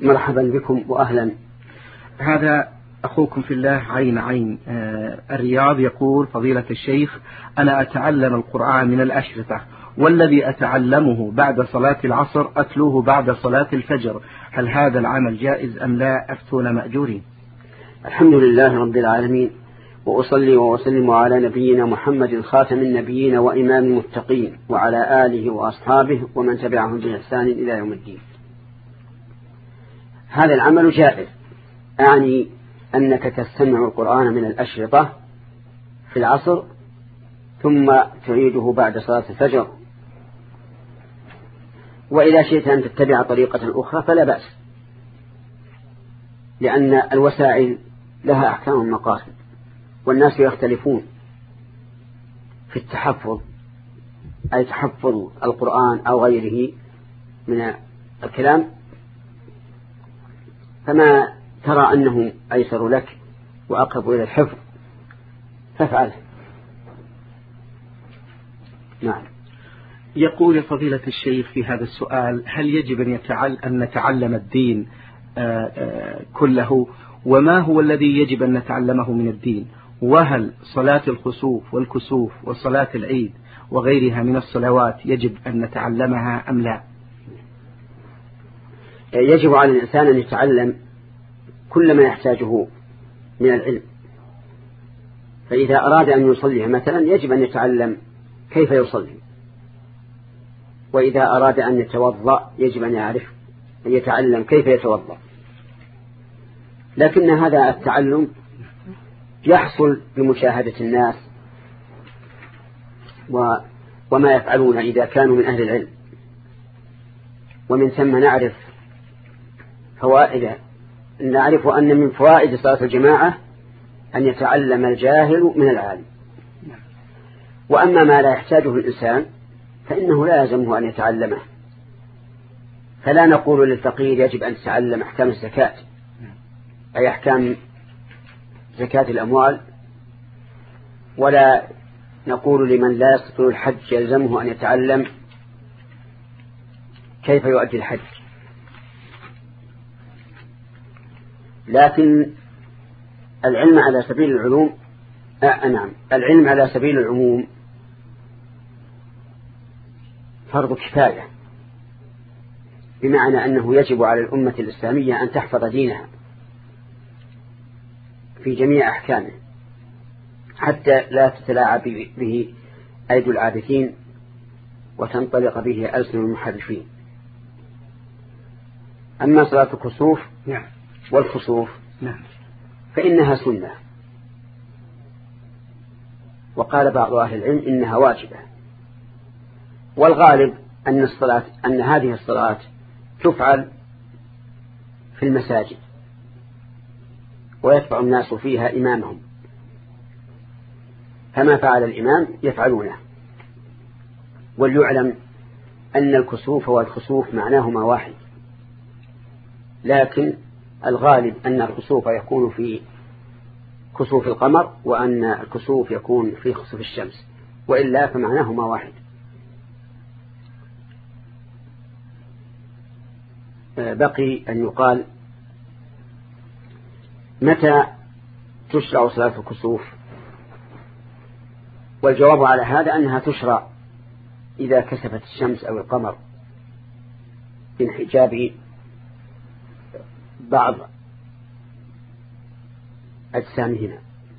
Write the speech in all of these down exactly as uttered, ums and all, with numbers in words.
مرحبا بكم وأهلا. هذا أخوكم في الله عين عين آه الرياض يقول: فضيلة الشيخ، أنا أتعلم القرآن من الأشرطة، والذي أتعلمه بعد صلاة العصر أتلوه بعد صلاة الفجر، هل هذا العمل جائز أم لا؟ أفتون مأجورين. الحمد لله رب العالمين، وأصلي وأسلم على نبينا محمد خاتم النبيين وإمام المتقين، وعلى آله وأصحابه ومن تبعهم بإحسان إلى يوم الدين. هذا العمل جائز، أعني أنك تستمع القرآن من الأشرطة في العصر ثم تعيده بعد صلاة الفجر، وإذا شئت أن تتبع طريقة أخرى فلا بأس، لأن الوسائل لها أحكام مقاصد، والناس يختلفون في التحفظ، أي تحفظ القرآن أو غيره من الكلام، فما ترى أنه أيسر لك وأقرب إلى الحفظ فافعله. نعم. يقول فضيلة الشيخ في هذا السؤال: هل يجب أن, يتعل... أن نتعلم الدين آآ آآ كله؟ وما هو الذي يجب أن نتعلمه من الدين؟ وهل صلاة الخسوف والكسوف وصلاة العيد وغيرها من الصلوات يجب أن نتعلمها أم لا؟ يجب على الإنسان أن يتعلم كل ما يحتاجه من العلم، فإذا أراد أن يصلي مثلا يجب أن يتعلم كيف يصلي، وإذا أراد أن يتوضأ يجب أن يعرف أن يتعلم كيف يتوضأ. لكن هذا التعلم يحصل بمشاهدة الناس وما يفعلون إذا كانوا من أهل العلم، ومن ثم نعرف فوائد نعرف أن من فوائد صلاة الجماعة أن يتعلم الجاهل من العالم. وأما ما لا يحتاجه الإنسان فإنه لا يلزمه أن يتعلمه، فلا نقول للفقير يجب أن تتعلم أحكام الزكاة أي أحكام زكاة الأموال، ولا نقول لمن لا يستطيع الحج يلزمه أن يتعلم كيف يؤدي الحج. لكن العلم على سبيل العلوم آه نعم العلم على سبيل العموم فرض كفاية، بمعنى أنه يجب على الأمة الإسلامية أن تحفظ دينها في جميع أحكامه حتى لا تتلاعب به أيدي العابثين وتنطلق به ألسن المحرفين. أما صلاة الكسوف والخسوف فإنها سنة، وقال بعض أهل العلم إنها واجبة، والغالب أن الصلاة أن هذه الصلاة تفعل في المساجد ويتبع الناس فيها إمامهم، فما فعل الإمام يفعلونه. وليعلم أن الكسوف والخسوف معناهما واحد، لكن الغالب أن الكسوف يكون في كسوف القمر وأن الكسوف يكون في خسوف الشمس، وإلا فمعناهما واحد. بقي أن يقال متى تشرع صلاة الكسوف، والجواب على هذا أنها تشرع إذا كسفت الشمس أو القمر بانحجاب بعض أجسامهما،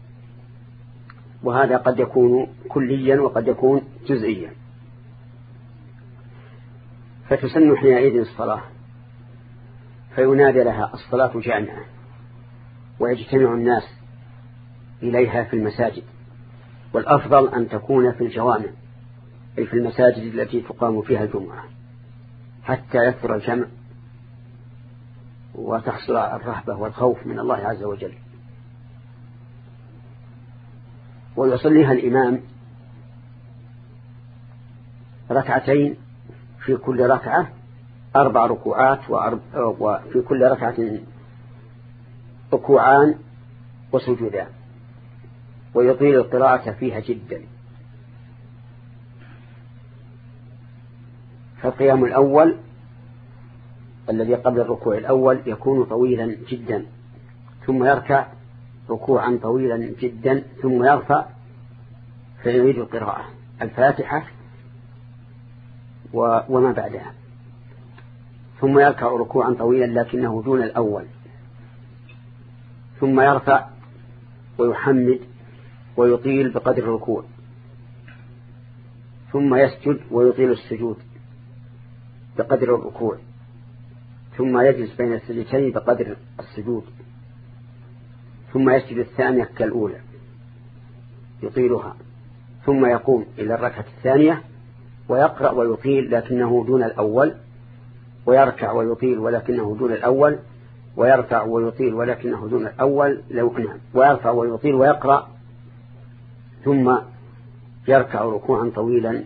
وهذا قد يكون كليا وقد يكون جزئيا. فتسن حينئذ الصلاة، فينادى لها الصلاة جامعة، ويجتمع الناس إليها في المساجد، والأفضل أن تكون في الجوامع أي في المساجد التي تقام فيها الجمعة حتى يكثر الجمع وتحصل الرهبة والخوف من الله عز وجل. ويصليها الإمام ركعتين، في كل ركعة أربع ركوعات، وفي كل ركعة ركوعان وسجودان، ويطيل القراءة فيها جدا. فالقيام الأول الذي قبل الركوع الأول يكون طويلا جدا، ثم يركع ركوعا طويلا جدا، ثم يرفع فيعيد القراءة الفاتحة وما بعدها، ثم يركع ركوعا طويلا لكنه دون الأول، ثم يرفع ويحمد ويطيل بقدر الركوع، ثم يسجد ويطيل السجود بقدر الركوع، ثم يجلس بين السجدتين بقدر السجود، ثم يسجد الثانية كالأولى يطيلها، ثم يقوم إلى الركعة الثانية ويقرأ ويطيل لكنه دون الأول، ويركع ويطيل ولكنه دون الأول، ويرفع ويطيل ولكنه دون الأول لو نعم ويرفع ويطيل ويقرأ، ثم يركع ركوعا طويلا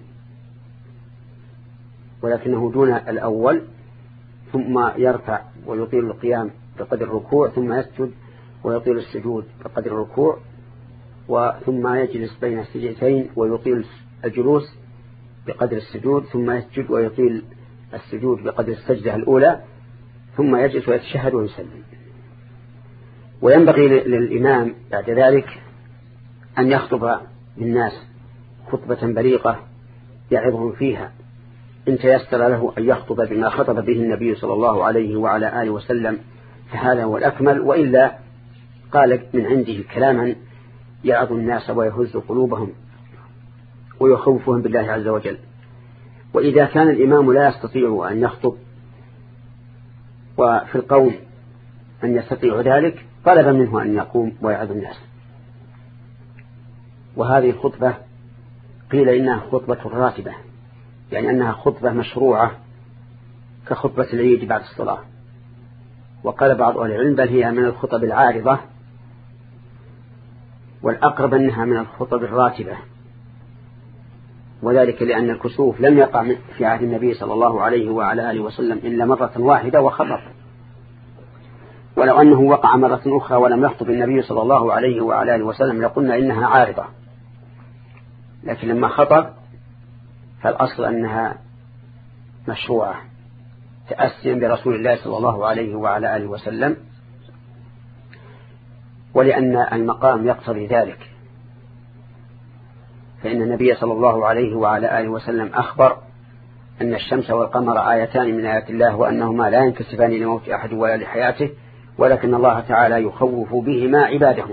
ولكنه دون الأول، ثم يرفع ويطيل القيام بقدر الركوع، ثم يسجد ويطيل السجود بقدر الركوع، ثم يجلس بين السجدتين ويطيل الجلوس بقدر السجود، ثم يسجد ويطيل السجود بقدر السجدة الأولى، ثم يجلس ويتشهد ويسلم. وينبغي للإمام بعد ذلك أن يخطب للناس خطبة بليغة يعظهم فيها إن تيسر له أن يخطب بما خطب به النبي صلى الله عليه وعلى آله وسلم فهذا هو الأكمل، وإلا قال من عنده كلاما يعظ الناس ويهز قلوبهم ويخوفهم بالله عز وجل. وإذا كان الإمام لا يستطيع أن يخطب وفي القوم أن يستطيع ذلك طلب منه أن يقوم ويعظ الناس. وهذه الخطبة قيل إنها خطبة راتبة، يعني أنها خطبة مشروعة كخطبة العيد بعد الصلاة. وقال بعض أهل العلم بل هي من الخطب العارضة، والأقرب أنها من الخطب الراتبة، وذلك لأن الكسوف لم يقع في عهد النبي صلى الله عليه وعلى آله وسلم إلا مرة واحدة وخبر، ولو أنه وقع مرة أخرى ولم يخطب النبي صلى الله عليه وعلى آله وسلم لقلنا إنها عارضة، لكن لما خطب فالأصل أنها مشروعة تأسيا برسول الله صلى الله عليه وعلى آله وسلم، ولأن المقام يقتضي ذلك، فإن النبي صلى الله عليه وعلى آله وسلم أخبر أن الشمس والقمر آيتان من آيات الله وأنهما لا ينكسفان لموت أحد ولا لحياته، ولكن الله تعالى يخوف بهما عباده.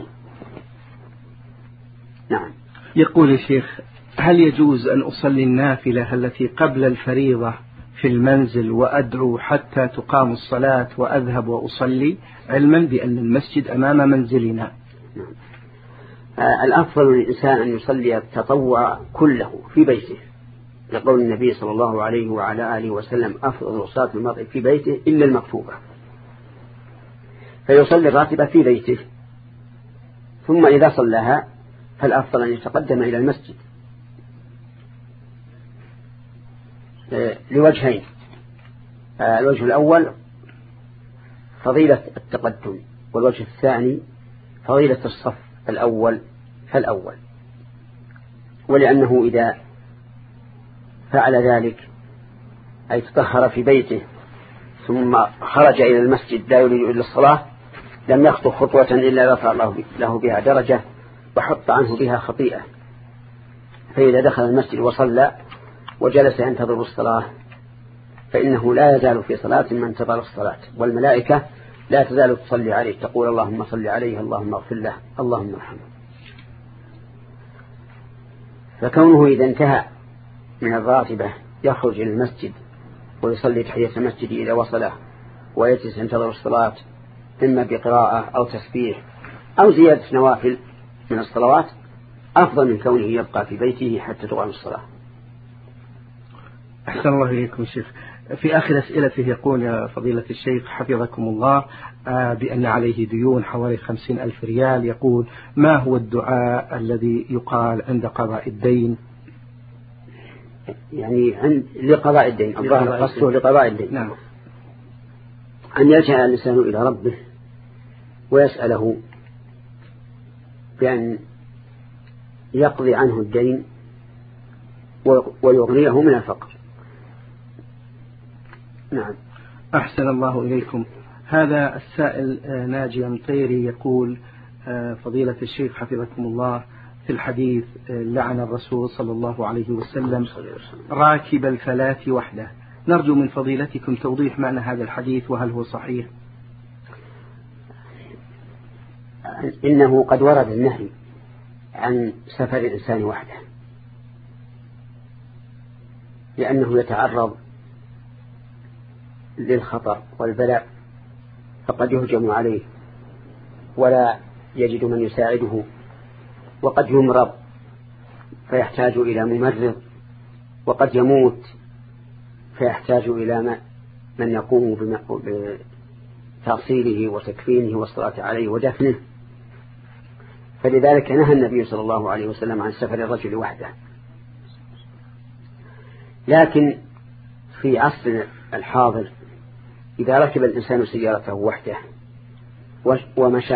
نعم. يقول الشيخ: هل يجوز أن أصلي النافلة التي قبل الفريضة في المنزل وأدعو حتى تقام الصلاة وأذهب وأصلي، علما بأن المسجد أمام منزلنا؟ نعم. آه الأفضل للإنسان أن يصلي التطوع كله في بيته، لقول النبي صلى الله عليه وعلى آله وسلم: أفضل صلاة المرء في بيته إلا المكتوبة، فيصلي الراتبة في بيته، ثم إذا صلىها فالأفضل أن يتقدم إلى المسجد لوجهين. الوجه الأول فضيلة التقدم، والوجه الثاني فضيلة الصف الأول فالأول، ولأنه إذا فعل ذلك أي تطهر في بيته ثم خرج إلى المسجد لا يريد إلا الصلاة لم يخطو خطوة إلا رفع له بها درجة وحط عنه بها خطيئة. فإذا دخل المسجد وصلى وجلس ينتظر الصلاة فإنه لا يزال في صلاة ما انتظر الصلاة، والملائكة لا تزال تصلي عليه تقول: اللهم صل عليه، اللهم اغفر له، اللهم ارحمه. فكونه إذا انتهى من الراتبة يخرج إلى المسجد ويصلي تحية المسجد إذا وصله ويجلس ينتظر الصلاة إما بقراءة أو تسبيح أو زيادة نوافل من الصلوات أفضل من كونه يبقى في بيته حتى تقام الصلاة. أحسن الله إليكم شيخ. في آخر أسئلته يقول: يا فضيلة الشيخ حفظكم الله، بأن عليه ديون حوالي خمسين ألف ريال، يقول: ما هو الدعاء الذي يقال عند قضاء الدين؟ يعني عند لقضاء الدين، الظاهر قصده لقضاء الدين. نعم. أن يلجأ الإنسان إلى ربه ويسأله بأن يقضي عنه الدين ويغنيه من الفقر. نعم. أحسن الله إليكم. هذا السائل ناجي مطيري يقول: فضيلة الشيخ حفظكم الله، في الحديث لعن الرسول صلى الله عليه وسلم راكب الفلاة وحده، نرجو من فضيلتكم توضيح معنى هذا الحديث وهل هو صحيح؟ إنه قد ورد النهي عن سفر الإنسان وحده، لأنه يتعرض للخطر والبلاء، فقد يهجم عليه ولا يجد من يساعده، وقد يمرض فيحتاج إلى ممرض، وقد يموت فيحتاج إلى من يقوم بتغسيله وتكفينه والصلاة عليه ودفنه. فلذلك نهى النبي صلى الله عليه وسلم عن سفر الرجل وحده. لكن في عصر الحاضر إذا ركب الإنسان سيارته وحده ومشى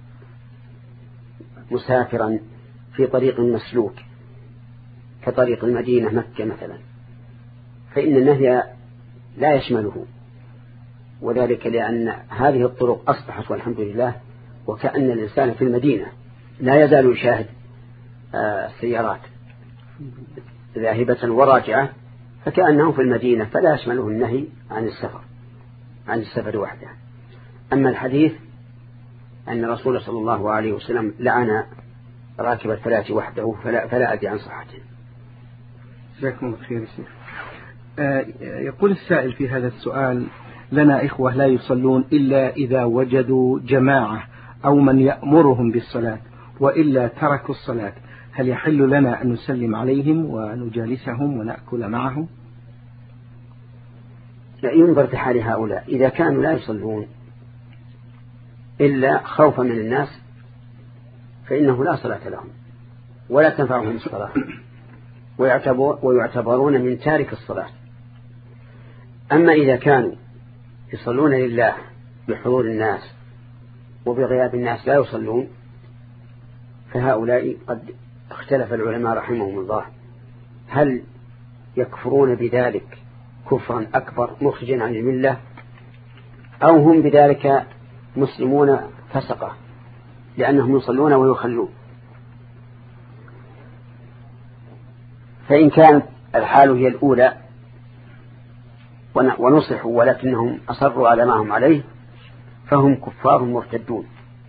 مسافرا في طريق مسلوك كطريق المدينة مكة مثلا، فإن النهي لا يشمله، وذلك لأن هذه الطرق أصبحت والحمد لله وكأن الإنسان في المدينة لا يزال يشاهد السيارات ذاهبة وراجعة، فكأنه في المدينة، فلا يشمله النهي عن السفر عن السفر وحده. أما الحديث أن الرسول صلى الله عليه وسلم لعن راكب الفلاة وحده فلا, فلا أدري عن صحته. جزاكم الله خير شيخ. آه يقول السائل في هذا السؤال: لنا إخوة لا يصلون إلا إذا وجدوا جماعة أو من يأمرهم بالصلاة، وإلا تركوا الصلاة، هل يحل لنا أن نسلم عليهم ونجالسهم ونأكل معهم؟ لا، ينظر في حال هؤلاء. إذا كانوا لا يصلون إلا خوفا من الناس فإنه لا صلاة لهم ولا تنفعهم الصلاة، ويعتبرون من تارك الصلاة. أما إذا كانوا يصلون لله بحضور الناس وبغياب الناس لا يصلون، فهؤلاء قد اختلف العلماء رحمهم الله هل يكفرون بذلك كفرا أكبر مخرجا عن الملة، أو هم بذلك مسلمون فسقة لأنهم يصلون ويخلون. فإن كانت الحال هي الأولى ونصحوا ولكنهم أصروا على ما هم عليه فهم كفار مرتدون،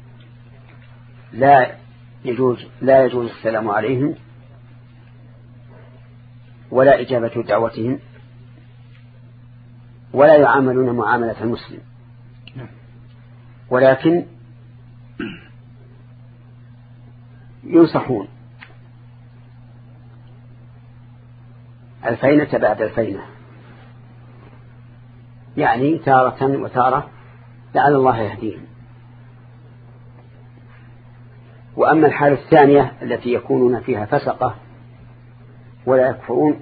لا يجوز لا يجوز السلام عليهم ولا إجابة دعوتهم ولا يعاملون معاملة المسلم، ولكن ينصحون الفينة بعد الفينة، يعني تارة وتارة لعل الله يهديهم. وأما الحالة الثانية التي يكونون فيها فسقة ولا يكفرون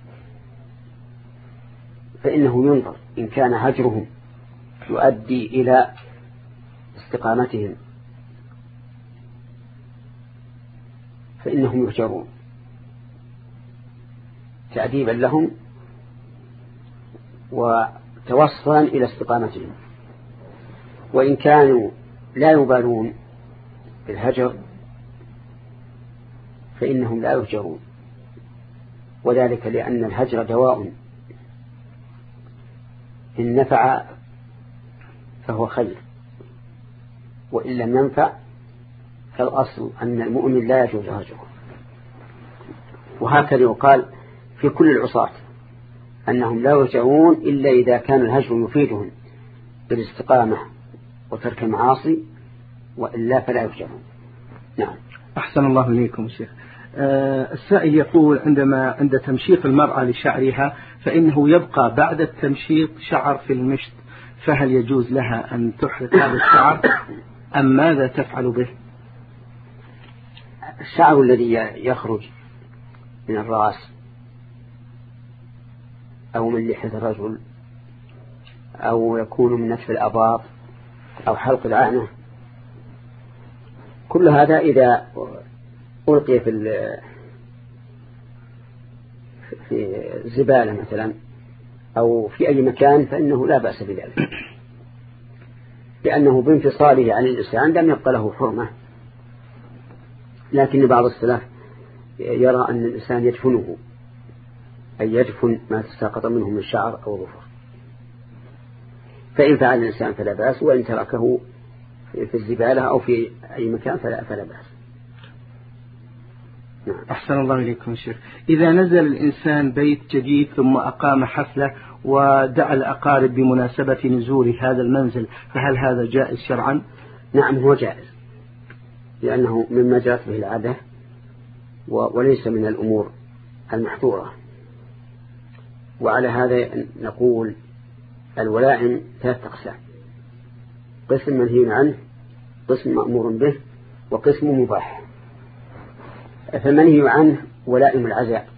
فإنه ينظر إن كان هجرهم يؤدي إلى استقامتهم فإنهم يهجرون تأديبا لهم وتوصلا إلى استقامتهم. وإن كانوا لا يبالون بالهجر فإنهم لا يهجرون، وذلك لأن الهجر دواء إن نفع فهو خير، وإن لم ينفع فالأصل أن المؤمن لا يجوز هجره. وهكذا يقال في كل العصاة أنهم لا يهجرون إلا إذا كان الهجر يفيدهم بالاستقامة وترك المعاصي، وإلا فلا يهجرون. نعم. أحسن الله إليكم شيخ. أه السائل يقول: عندما عند تمشيط المرأة لشعرها فإنه يبقى بعد التمشيط شعر في المشط، فهل يجوز لها أن تحرق هذا الشعر أم ماذا تفعل به؟ الشعر الذي يخرج من الرأس أو من لحية الرجل أو يكون من نتف الأباط أو حلق العنة، كل هذا إذا ألقي في في الزبالة مثلا أو في أي مكان فإنه لا بأس بذلك، لأنه بانفصاله عن الإنسان لم يبقى له حرمة. لكن بعض السلف يرى أن الإنسان يدفنه، أي يدفن ما تساقط منه من شعر أو ظفر، فإن فعل الإنسان فلا بأس، وإن تركه في الزبالة أو في أي مكان فلا, فلا بأس. نعم. أحسن الله إليكم شيخ. إذا نزل الإنسان بيت جديد ثم أقام حفلة ودعا الأقارب بمناسبة نزول هذا المنزل، فهل هذا جائز شرعا؟ نعم هو جائز، لأنه مما جرت به العادة وليس من الأمور المحظورة. وعلى هذا نقول الولائم ثلاث أقسام: قسم منهي عنه، قسم مأمور به، وقسم مباح. فالمنهي عنه ولائم العزاء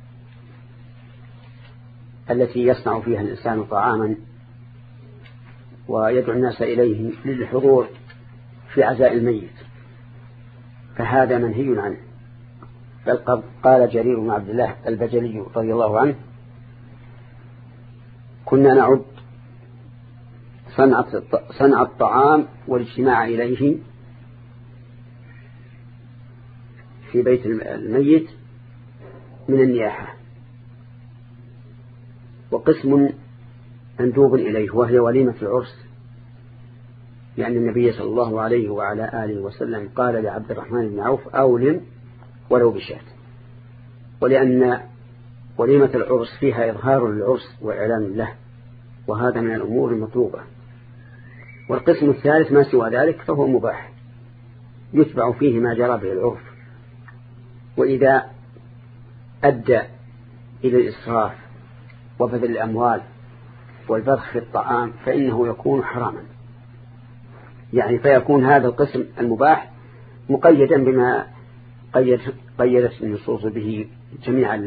التي يصنع فيها الإنسان طعاما ويدعو الناس إليه للحضور في عزاء الميت، فهذا منهي عنه. بل قال جرير بن عبد الله البجلي رضي الله عنه: كنا نعد صنع الطعام والاجتماع إليه في بيت الميت من النياحة. وقسم مندوب إليه وهي وليمة العرس، لأن النبي صلى الله عليه وعلى آله وسلم قال لعبد الرحمن بن عوف: أولم ولو بشاة. ولأن وليمة العرس فيها إظهار للعرس وإعلان له، وهذا من الأمور المطلوبة. والقسم الثالث ما سوى ذلك فهو مباح، يتبع فيه ما جرى به العرف، وإذا أدى إلى الإسراف وبذل الأموال والبذخ في الطعام فإنه يكون حراما، يعني فيكون هذا القسم المباح مقيدا بما قيد قيدت النصوص به جميع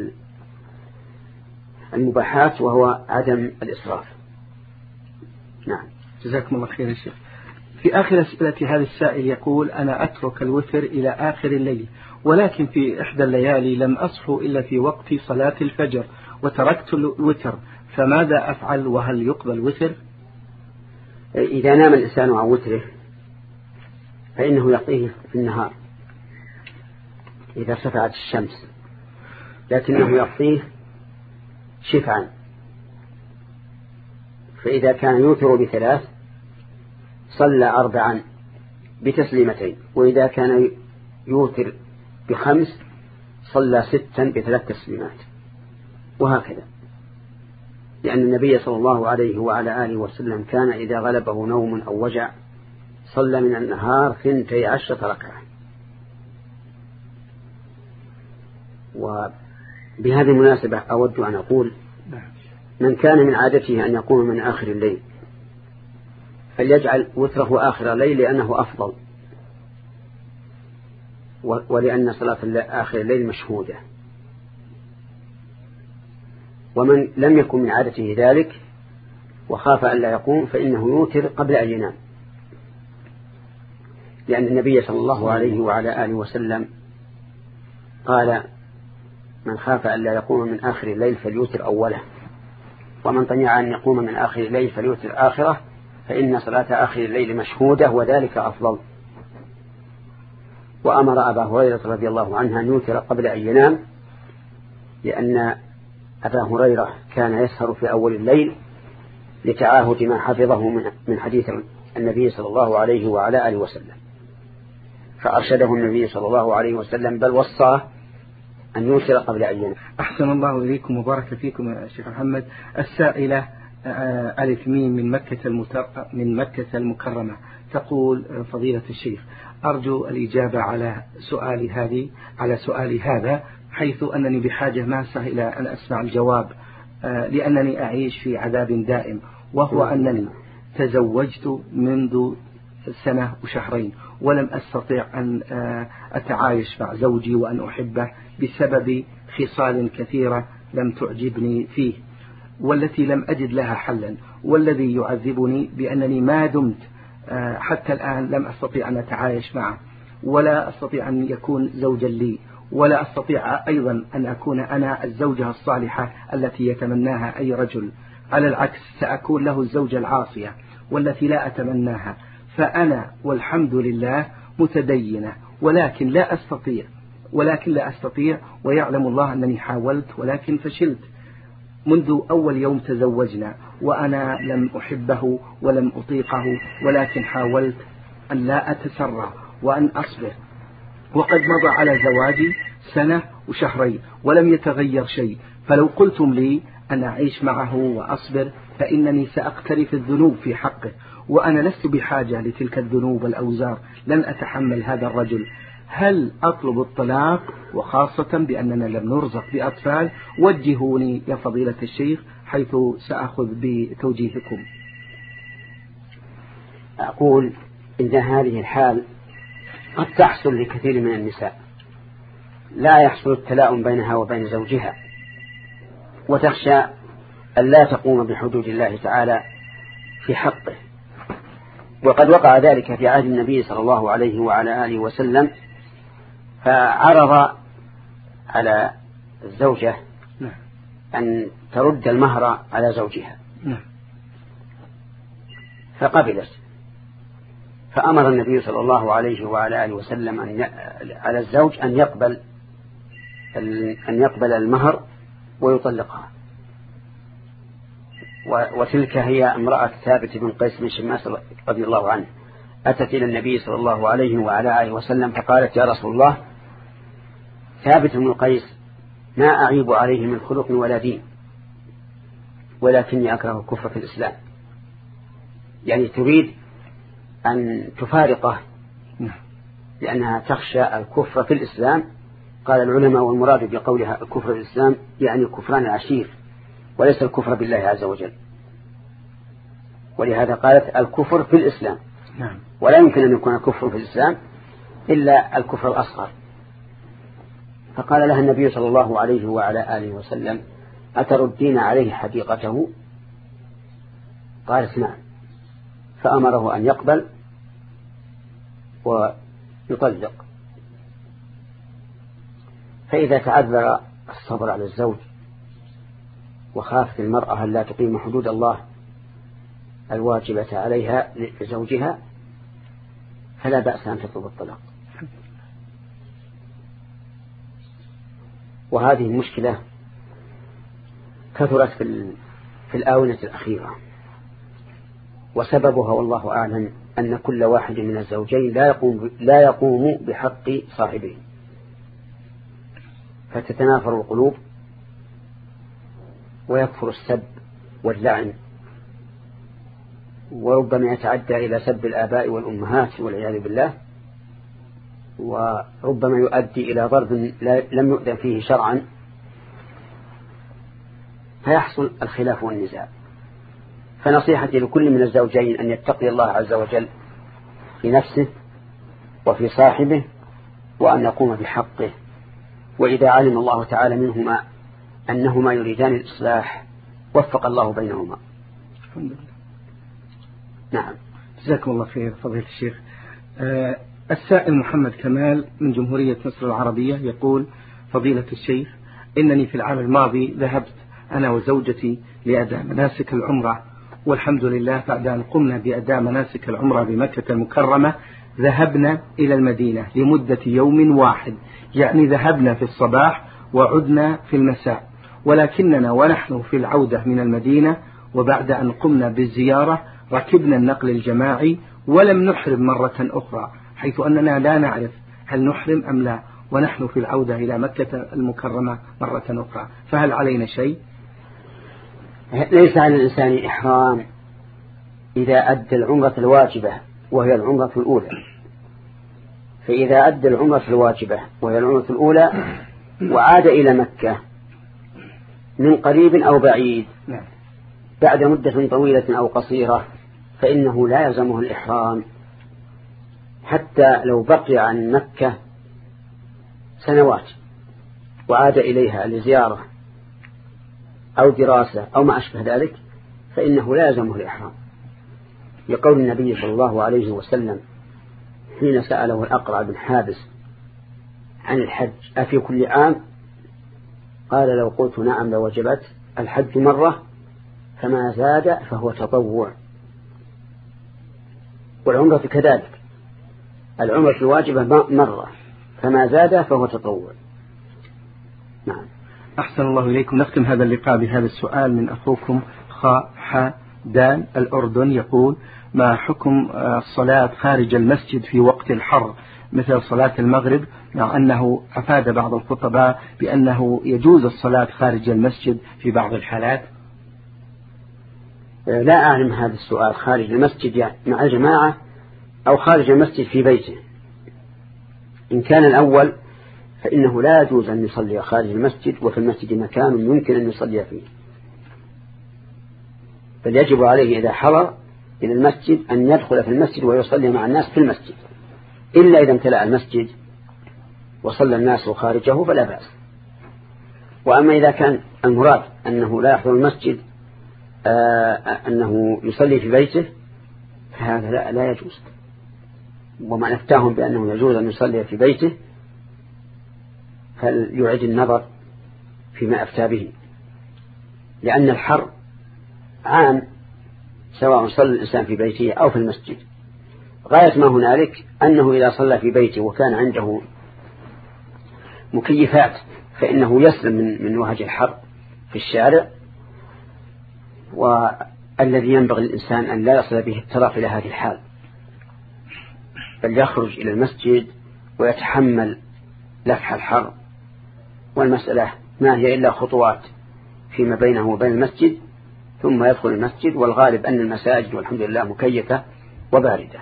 المباحات، وهو عدم الإسراف. نعم. جزاكم الله خير يا شيخ. في آخر أسئلة هذا السائل يقول: أنا أترك الوتر إلى آخر الليل، ولكن في إحدى الليالي لم أصحو إلا في وقت صلاة الفجر وتركت الوتر، فماذا أفعل وهل يقبل الوتر؟ إذا نام الإنسان عن وتره فإنه يقضيه في النهار إذا ارتفعت الشمس، لكنه يقضيه شفعا. فإذا كان يوتر بثلاث صلى أربعا بتسليمتين، وإذا كان يوتر بخمس صلى ستا بثلاث تسليمات، وهكذا. لأن النبي صلى الله عليه وعلى آله وسلم كان إذا غلبه نوم أو وجع صلى من النهار ثنتي عشرة ركعة. وبهذه المناسبة أود أن أقول: من كان من عادته أن يقوم من آخر الليل فليجعل وتره آخر الليل، لأنه أفضل، ولأن صلاة آخر الليل مشهودة. ومن لم يكن من عادته ذلك وخاف أن لا يقوم فإنه يوتر قبل أن ينام، لأن النبي صلى الله عليه وعلى آله وسلم قال: من خاف أن لا يقوم من آخر الليل فليوتر أوله، ومن طمع أن يقوم من آخر الليل فليوتر آخره، فإن صلاة آخر الليل مشهودة وذلك أفضل. وأمر أبا هريرة رضي الله عنه أن يوتر قبل أن ينام، لأن أبا هريرة كان يسهر في أول الليل لتعاهد ما حفظه من حديث النبي صلى الله عليه وعلى آله وسلم، فأرشده النبي صلى الله عليه وسلم بل وصاه أن يوتر قبل أن ينام. أحسن الله إليكم وبارك فيكم يا شيخ محمد. السائلة ألف ميم من مكة المتر... من مكة المكرمة تقول: فضيلة الشيخ، أرجو الإجابة على سؤالي هذه على سؤالي هذا، حيث أنني بحاجة ماسة إلى أن أسمع الجواب، لأنني أعيش في عذاب دائم، وهو أنني تزوجت منذ سنة وشهرين ولم أستطيع أن أتعايش مع زوجي وأن أحبه بسبب خصال كثيرة لم تعجبني فيه، والتي لم أجد لها حلا، والذي يعذبني بأنني ما دمت حتى الآن لم أستطيع أن أتعايش معه، ولا أستطيع أن يكون زوجا لي، ولا أستطيع أيضا أن أكون أنا الزوجة الصالحة التي يتمناها أي رجل. على العكس سأكون له الزوجة العاصية والتي لا أتمناها. فأنا والحمد لله متدينة، ولكن لا أستطيع ولكن لا أستطيع ويعلم الله أنني حاولت ولكن فشلت. منذ أول يوم تزوجنا وأنا لم أحبه ولم أطيقه، ولكن حاولت أن لا أتسرع وأن أصبر، وقد مضى على زواجي سنة وشهرين ولم يتغير شيء. فلو قلتم لي أن أعيش معه وأصبر فإنني سأقترف الذنوب في حقه، وأنا لست بحاجة لتلك الذنوب والأوزار، لن أتحمل هذا الرجل. هل أطلب الطلاق وخاصة بأننا لم نرزق بأطفال؟ وجهوني يا فضيلة الشيخ حيث سأخذ بتوجيهكم. أقول إن هذه الحال قد تحصل لكثير من النساء، لا يحصل التلاؤم بينها وبين زوجها، وتخشى أن لا تقوم بحدود الله تعالى في حقه. وقد وقع ذلك في عهد النبي صلى الله عليه وعلى آله وسلم، فعرض على الزوجة أن ترد المهر على زوجها فقبلت، فأمر النبي صلى الله عليه وعلى آله وسلم أن على الزوج أن يقبل أن يقبل المهر ويطلقها. وتلك هي امرأة ثابت بن قيس بن شماس رضي الله عنه، أتت إلى النبي صلى الله عليه وعلى آله وسلم فقالت: يا رسول الله، ثابت بن قيس ما أعيب عليه من خلق ولا دين، ولكني أكره الكفر في الإسلام. يعني تريد أن تفارقه لأنها تخشى الكفر في الإسلام. قال العلماء: والمراد بقولها الكفر في الإسلام يعني كفران العشير، وليس الكفر بالله عز وجل. ولهذا قالت الكفر في الإسلام، ولا يمكن أن يكون الكفر في الإسلام إلا الكفر الأصغر. فقال لها النبي صلى الله عليه وعلى آله وسلم: أتردين عليه حديقته؟ قالت: نعم. فأمره أن يقبل ويطلق. فإذا تعذر الصبر على الزوج وخافت المرأة أن لا تقيم حدود الله الواجبة عليها لزوجها فلا بأس أن تطلب الطلاق. وهذه المشكلة كثرت في الآونة الأخيرة، وسببها والله أعلم أن كل واحد من الزوجين لا يقوم لا يقوم بحق صاحبه، فتتنافر القلوب ويكثر السب واللعن، وربما يتعدى إلى سب الآباء والأمهات والعياذ بالله، وربما يؤدي إلى ضرب لم يؤذن فيه شرعا، فيحصل الخلاف والنزاع. فنصيحتي لكل من الزوجين أن يتقي الله عز وجل في نفسه وفي صاحبه، وأن يقوم بحقه. وإذا علم الله تعالى منهما أنهما يريدان الإصلاح وفق الله بينهما. الحمد لله. نعم. جزاكم الله خير فضيلة الشيخ. أه السائل محمد كمال من جمهورية مصر العربية يقول: فضيلة الشيخ، إنني في العام الماضي ذهبت أنا وزوجتي لأداء مناسك العمرة، والحمد لله بعد أن قمنا بأداء مناسك العمرة بمكة المكرمة ذهبنا إلى المدينة لمدة يوم واحد، يعني ذهبنا في الصباح وعدنا في المساء، ولكننا ونحن في العودة من المدينة وبعد أن قمنا بالزيارة ركبنا النقل الجماعي ولم نحرم مرة أخرى، حيث أننا لا نعرف هل نحرم أم لا، ونحن في العودة إلى مكة المكرمة مرة أخرى، فهل علينا شيء؟ ليس على الإنسان إحرام إذا أدى العمرة الواجبة وهي العمرة الأولى. فإذا أدى العمرة الواجبة وهي العمرة الأولى وعاد إلى مكة من قريب أو بعيد بعد مدة طويلة أو قصيرة فإنه لا يلزمه الإحرام، حتى لو بقي عن مكة سنوات وعاد إليها لزيارة أو دراسة أو ما أشبه ذلك فإنه لا يلزمه الإحرام، لقول النبي صلى الله عليه وسلم حين سأله الأقرع بن حابس عن الحج: أفي كل عام؟ قال: لو قلت نعم لوجبت الحج مرة فما زاد فهو تطوع. والعمرة كذلك، العمرة الواجبة مرة، فما زاد فهو تطوع. نعم. أحسن الله إليكم. نختم هذا اللقاء بهذا السؤال من أخوكم خاء ح دال الأردن، يقول: ما حكم الصلاة خارج المسجد في وقت الحر مثل صلاة المغرب، مع أنه أفاد بعض الخطباء بأنه يجوز الصلاة خارج المسجد في بعض الحالات؟ لا أعلم هذا السؤال، خارج المسجد يعني مع الجماعة أو خارج المسجد في بيته. إن كان الأول فإنه لا يجوز أن يصلي خارج المسجد، وفي المسجد مكان يمكن أن يصلي فيه، بل يجب عليه إذا حضر إلى المسجد أن يدخل في المسجد ويصلي مع الناس في المسجد، إلا إذا امتلأ المسجد وصلى الناس خارجه فلا بأس. وأما إذا كان المراد أنه لا يحضر المسجد، آه أنه يصلي في بيته، فهذا لا, لا يجوز. وما نفتاهم بأنه يجوز أن يصلي في بيته فليعد النظر فيما أفتى به، لأن الحر عام سواء صلى الإنسان في بيته أو في المسجد. غاية ما هنالك أنه إذا صلى في بيته وكان عنده مكيفات فإنه يسلم من, من وهج الحر في الشارع. والذي ينبغي الإنسان أن لا يصل به الترف إلى هذه الحال، بل يخرج إلى المسجد ويتحمل لفح الحر. والمسألة ما هي إلا خطوات فيما بينه وبين المسجد، ثم يدخل المسجد، والغالب أن المساجد والحمد لله مكيفة وباردة.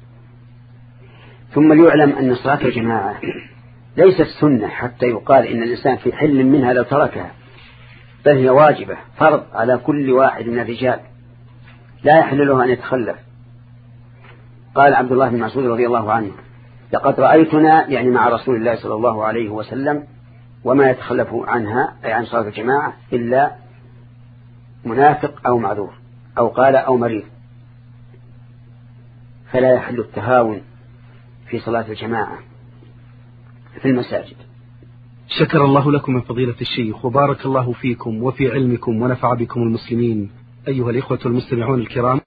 ثم ليعلم أن صلاة الجماعة ليست سنة حتى يقال إن الإنسان في حل منها لو تركها، بل هي واجبة فرض على كل واحد من الرجال، لا يحل له أن يتخلف. قال عبد الله بن مسعود رضي الله عنه: لقد رأيتنا يعني مع رسول الله صلى الله عليه وسلم وما يتخلف عنها أي عن صلاة الجماعة إلا منافق أو معذور، أو قال أو مريض. فلا يحل التهاون في صلاة الجماعة في المساجد. شكر الله لكم من فضيلة الشيخ، وبارك الله فيكم وفي علمكم ونفع بكم المسلمين. أيها الإخوة المستمعون الكرام،